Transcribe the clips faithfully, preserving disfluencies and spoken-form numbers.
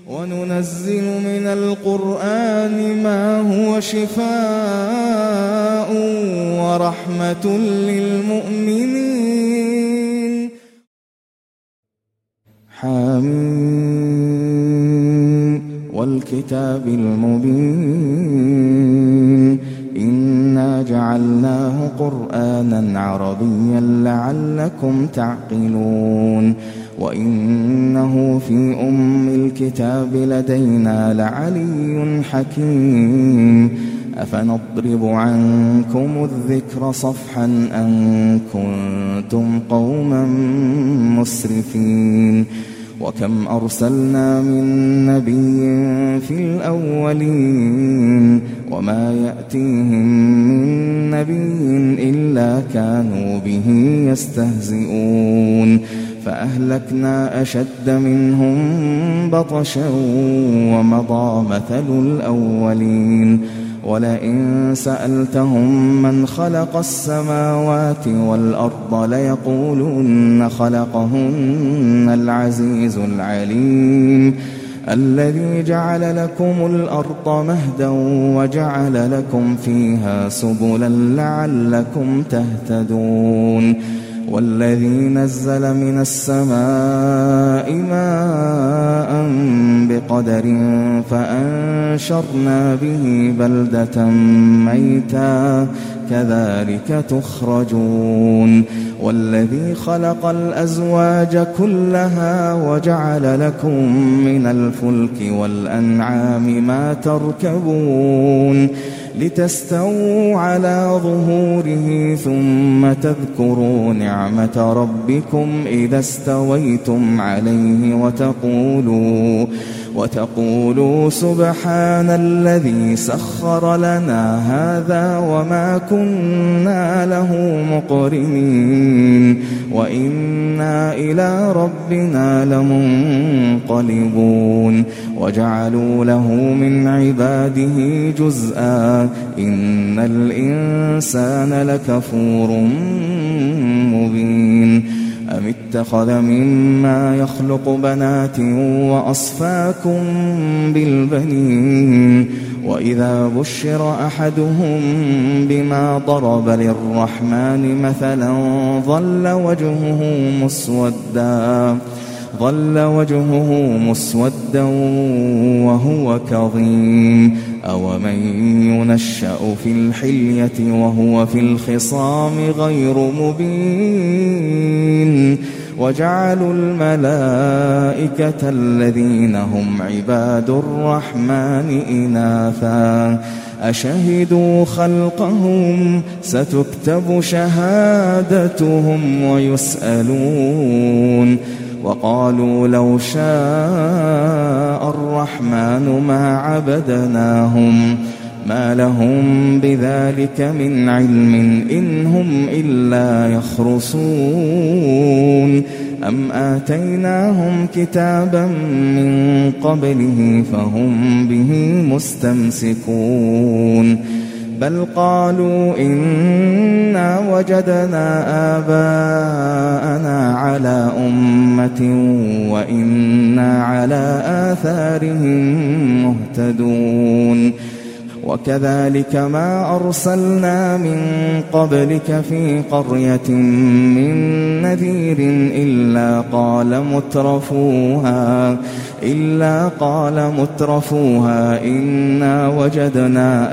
وننزل من القرآن ما هو شفاء ورحمة للمؤمنين. حميم والكتاب المبين إنا جعلناه قرآنا عربيا لعلكم تعقلون وإنه في أم الكتاب لدينا لعلي حكيم أفنضرب عنكم الذكر صفحا أن كنتم قوما مسرفين وكم أرسلنا من نبي في الأولين وما يأتيهم من نبي إلا كانوا به يستهزئون فأهلكنا أشد منهم بطشا ومضى مثل الأولين ولئن سألتهم من خلق السماوات والأرض ليقولن خلقهن العزيز العليم الذي جعل لكم الأرض مهدا وجعل لكم فيها سبلا لعلكم تهتدون والذي نزل من السماء ماء بقدر فأنشرنا به بلدة ميتا كذلك تخرجون والذي خلق الأزواج كلها وجعل لكم من الفلك والأنعام ما تركبون لتستووا على ظهوره ثم تذكروا نعمة ربكم إذا استويتم عليه وتقولوا وتقولوا سبحان الذي سخر لنا هذا وما كنا له مقرنين وإنا إلى ربنا لمنقلبون وجعلوا له من عباده جزءا إن الإنسان لكفور مبين أم اتخذ مما يخلق بنات وأصفاكم بالبنين وإذا بشر أحدهم بما ضرب للرحمن مثلا ظل وجهه مسودا ظل وجهه مسودا وهو كظيم أومن ينشأ في الحلية وهو في الخصام غير مبين وجعلوا الملائكة الذين هم عباد الرحمن إناثا أشهدوا خلقهم ستكتب شهادتهم ويسألون وقالوا لو شاء الرحمن ما عبدناهم ما لهم بذلك من علم إن هم إلا يخرصون أم آتيناهم كتابا من قبله فهم به مستمسكون بل قالوا إنا وجدنا آباءنا على أمة وإنا على آثارهم مهتدون وكذلك ما أرسلنا من قبلك في قرية من نذير إلا قال مترفوها إلا قال مترفوها إنا وجدنا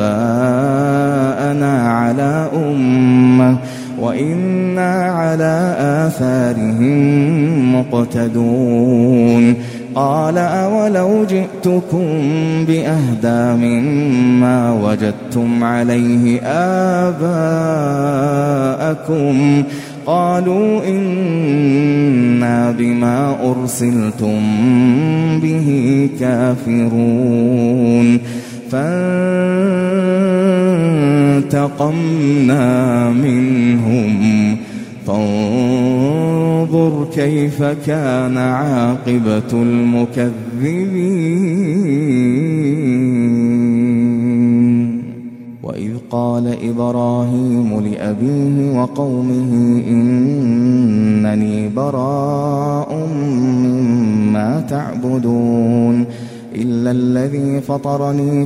آباءنا على أمة وإنا على آثارهم مقتدون قال أولو جئتكم بأهدى مما وجدتم عليه آباءكم قالوا إنا بما أرسلتم به كافرون فانتقمنا منهم فانظر كيف كان عاقبة المكذبين وإذ قال إبراهيم لأبيه وقومه إنني براء ما تعبدون إلا الذي فطرني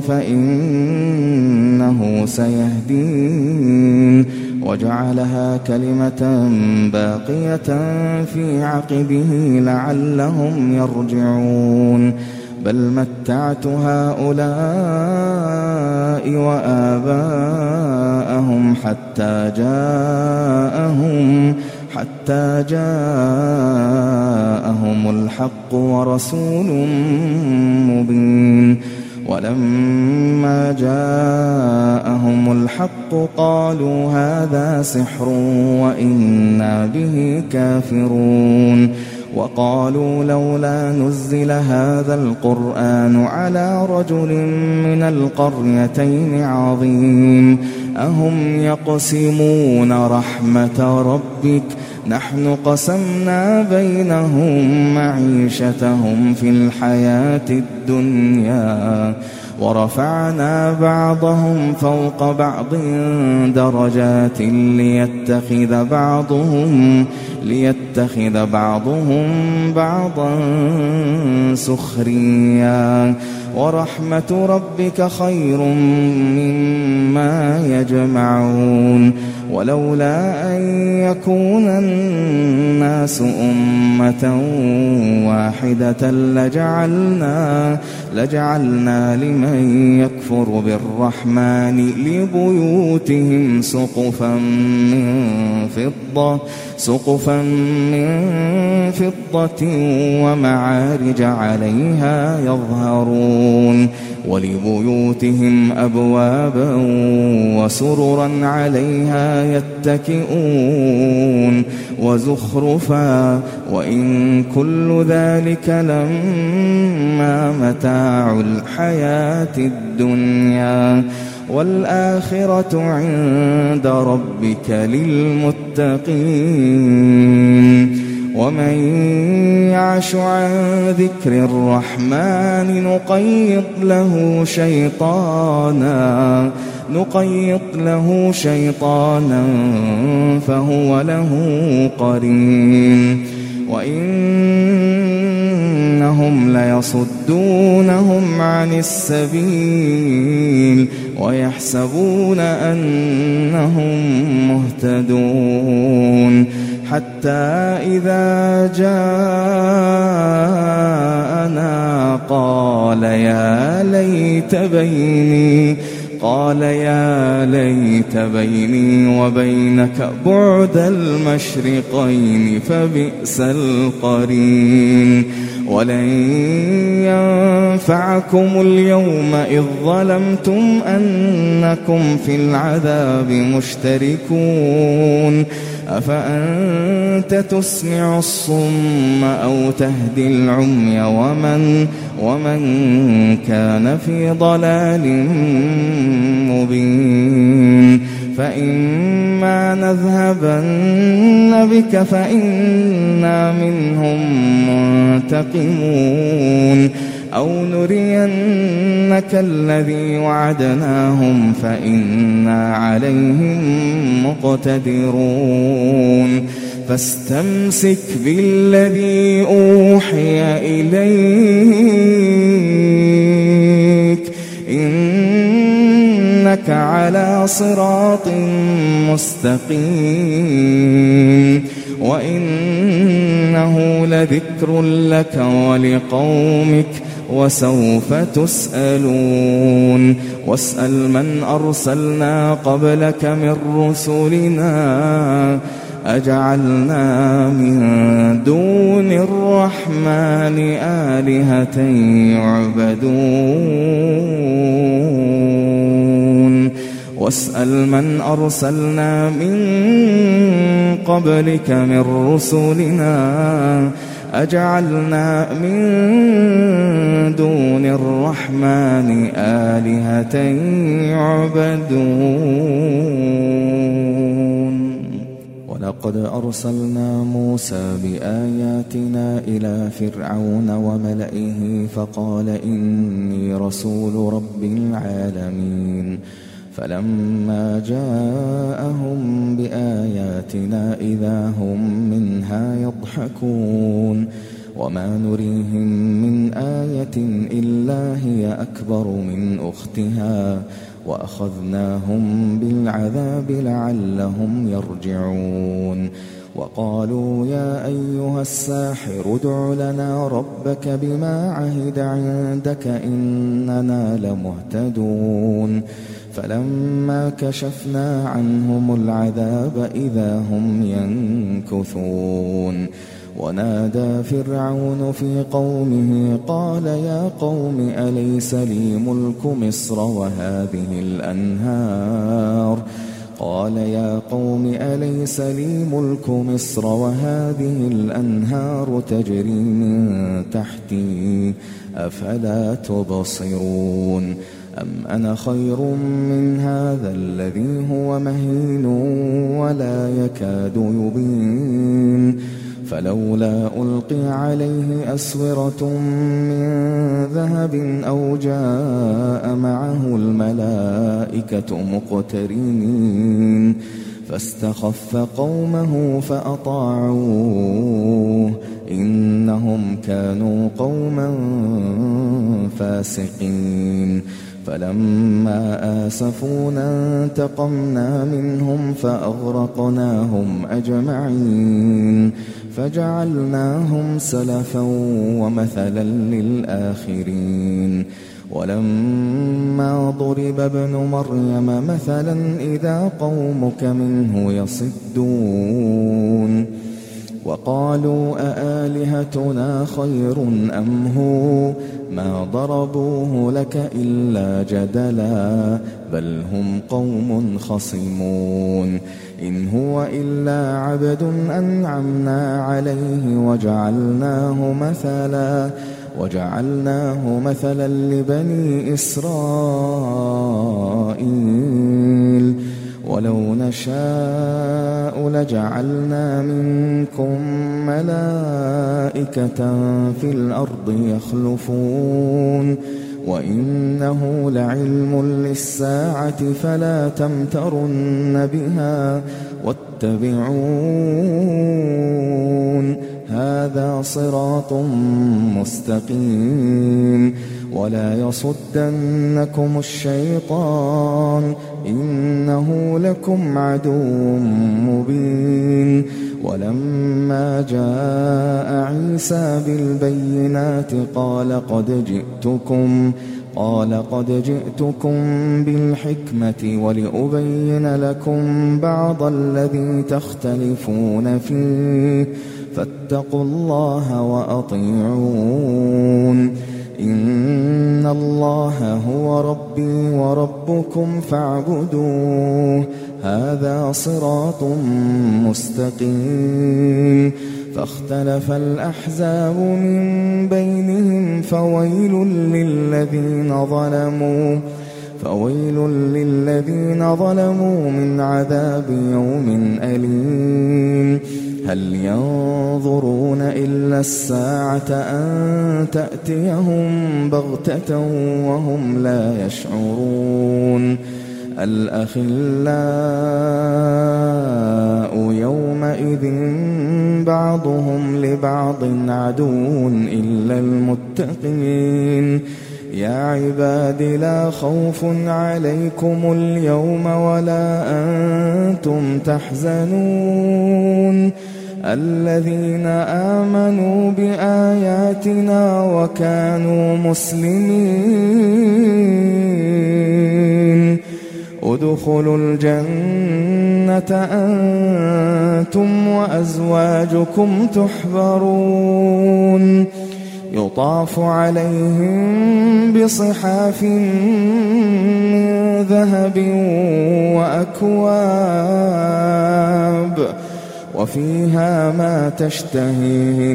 فإنه سيهدين وجعلها كلمة باقية في عقبه لعلهم يرجعون بل متعت هؤلاء وآباءهم حتى جاءهم حتى جاءهم الحق ورسول مبين ولما جاءهم الحق قالوا هذا سحر وإنا به كافرون وقالوا لولا نزل هذا القرآن على رجل من القريتين عظيم أهم يقسمون رحمة ربك نحن قسمنا بينهم معيشتهم في الحياة الدنيا ورفعنا بعضهم فوق بعض درجات ليتخذ بعضهم ليتخذ بعضهم بعضا سخريا ورحمة ربك خير مما يجمعون ولولا أن يكون الناس أمة واحدة لجعلنا لجعلنا لمن يكفر بالرحمن لبيوتهم سقفا من فضة سقفا من فضة ومعارج عليها يظهرون ولبيوتهم أبوابا وسررا عليها يتكئون وزخرفا وإن كل ذلك لما متاع الحياة الدنيا والآخرة عند ربك للمتقين ومن يعش عن ذكر الرحمن نقيض له شيطانا نقيض له شيطانا فهو له قرين وإنهم ليصدونهم عن السبيل ويحسبون أنهم مهتدون حتى إذا جاءنا قال يا ليت بيني قال يا ليت بيني وبينك بعد المشرقين فبئس القرين ولن ينفعكم اليوم إذ ظلمتم أنكم في العذاب مشتركون أفأنت تسمع الصم أو تهدي العمي ومن, ومن كان في ضلال مبين فإما نذهبن بك فإنا منهم منتقمون أو نرينك الذي وعدناهم فإنا عليهم مقتدرون فاستمسك بالذي أوحي إليك إنك على صراط مستقيم وإنه لذكر لك ولقومك وسوف تسألون واسأل من أرسلنا قبلك من رسلنا أجعلنا من دون الرحمن آلهة يعبدون واسأل من أرسلنا من قبلك من رسلنا أجعلنا من دون الرحمن آلهة يعبدون ولقد أرسلنا موسى بآياتنا إلى فرعون وملئه فقال إني رسول رب العالمين فلما جاءهم بآياتنا إذا هم منها يضحكون وما نريهم من آية إلا هي أكبر من أختها وأخذناهم بالعذاب لعلهم يرجعون وقالوا يا أيها الساحر ادع لنا ربك بما عهد عندك إننا لمهتدون فلما كشفنا عنهم العذاب إذا هم ينكثون ونادى فرعون في قومه قال يا قوم أليس لي ملك مصر وهذه الأنهار قال يا قوم أليس لي ملك مصر وهذه الأنهار تجري من تحتي أفلا تبصرون أم أنا خير من هذا الذي هو مهين ولا يكاد يبين فلولا ألقي عليه أسورة من ذهب أو جاء معه الملائكة مقترنين فاستخف قومه فأطاعوه إنهم كانوا قوما فاسقين فلما آسفونا انتقمنا منهم فأغرقناهم أجمعين فجعلناهم سلفا ومثلا للآخرين ولما ضرب ابن مريم مثلا إذا قومك منه يصدون وقالوا أآلهتنا خير أم هو ما ضربوه لك إلا جدلا بل هم قوم خصمون إن هو إلا عبد أنعمنا عليه وجعلناه مثلا وجعلناه مثلا لبني إسرائيل ولو نشاء لجعلنا منكم ملائكة في الأرض يخلفون وإنه لعلم للساعة فلا تمترن بها واتبعون هذا صراط مستقيم ولا يصدنكم الشيطان إنه لكم عدو مبين ولما جاء عيسى بالبينات قال قد جئتكم قال قد جئتكم بالحكمة ولأبين لكم بعض الذي تختلفون فيه فاتقوا الله وأطيعون إن الله هو ربي وربكم فاعبدوه هذا صراط مستقيم فاختلف الأحزاب من بينهم فويل للذين ظلموا فويل للذين ظلموا من عذاب يوم أليم هل ينظرون إلا الساعة أن تأتيهم بغتة وهم لا يشعرون الأخلاء يومئذ بعضهم لبعض عدو إلا المتقين يا عباد لا خوف عليكم اليوم ولا أنتم تحزنون الذين آمنوا بآياتنا وكانوا مسلمين ادخلوا الجنة أنتم وأزواجكم تحبرون يطاف عليهم بصحاف من ذهب وأكواب وفيها ما تشتهيه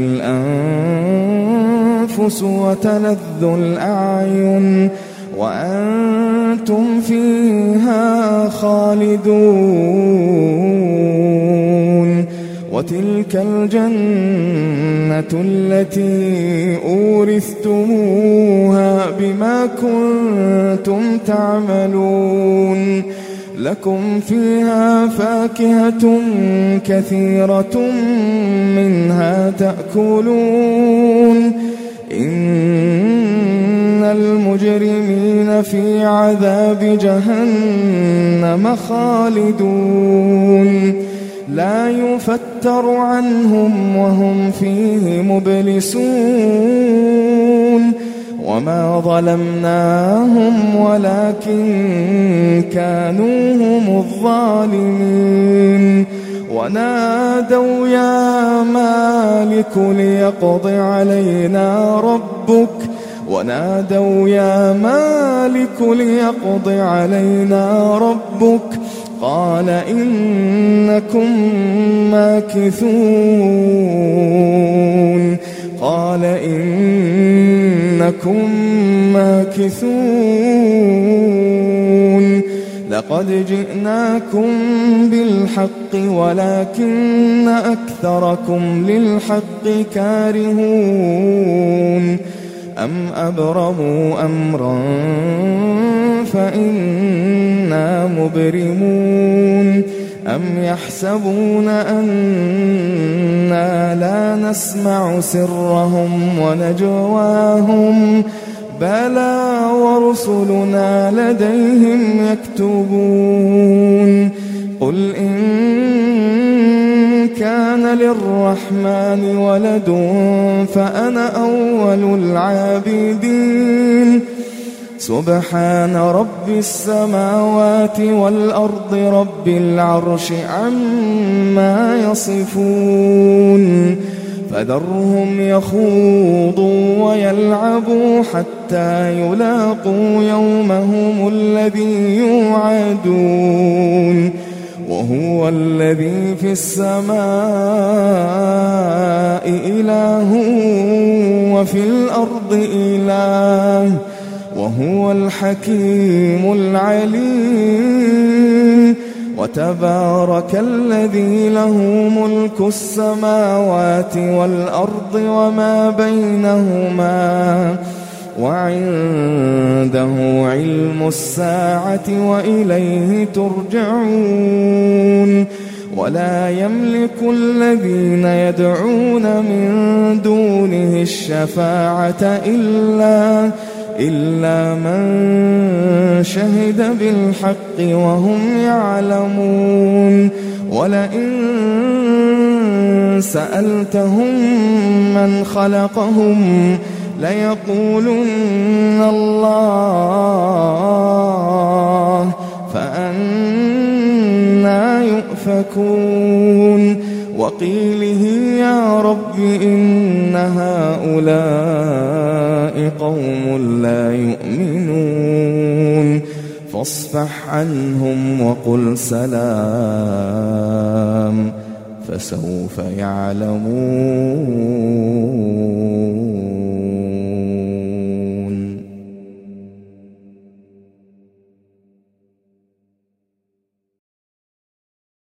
الأنفس وتلذ الأعين وأنتم فيها خالدون وتلك الجنة التي أورثتموها بما كنتم تعملون لكم فيها فاكهة كثيرة منها تأكلون إن المجرمين في عذاب جهنم خالدون لا يفتر عنهم وهم فيه مبلسون وما ظلمناهم ولكن كانوا هم الظالمين ونادوا يا مالك ليقض علينا ربك ونادوا يا مالك ليقض علينا ربك قال إنكم ماكثون قال إنكم ماكثون لقد جئناكم بالحق ولكن أكثركم للحق كارهون أم أبرموا أمرا فإنا مبرمون أم يحسبون أنا لا نسمع سرهم ونجواهم بلى ورسلنا لديهم يكتبون قل إن كان للرحمن ولد فأنا أول العابدين سبحان رب السماوات والأرض رب العرش عما يصفون فذرهم يخوضوا ويلعبوا حتى يلاقوا يومهم الذي يوعدون وهو الذي في السماء إله وفي الأرض إله وهو الحكيم العليم وتبارك الذي له ملك السماوات والأرض وما بينهما وعنده علم الساعة وإليه ترجعون ولا يملك الذين يدعون من دونه الشفاعة إلا إلا من شهد بالحق وهم يعلمون ولئن سألتهم من خلقهم ليقولن الله فأنى يؤفكون وقيله يا رب إن هؤلاء قوم لا يؤمنون فاصفح عنهم وقل سلام فسوف يعلمون.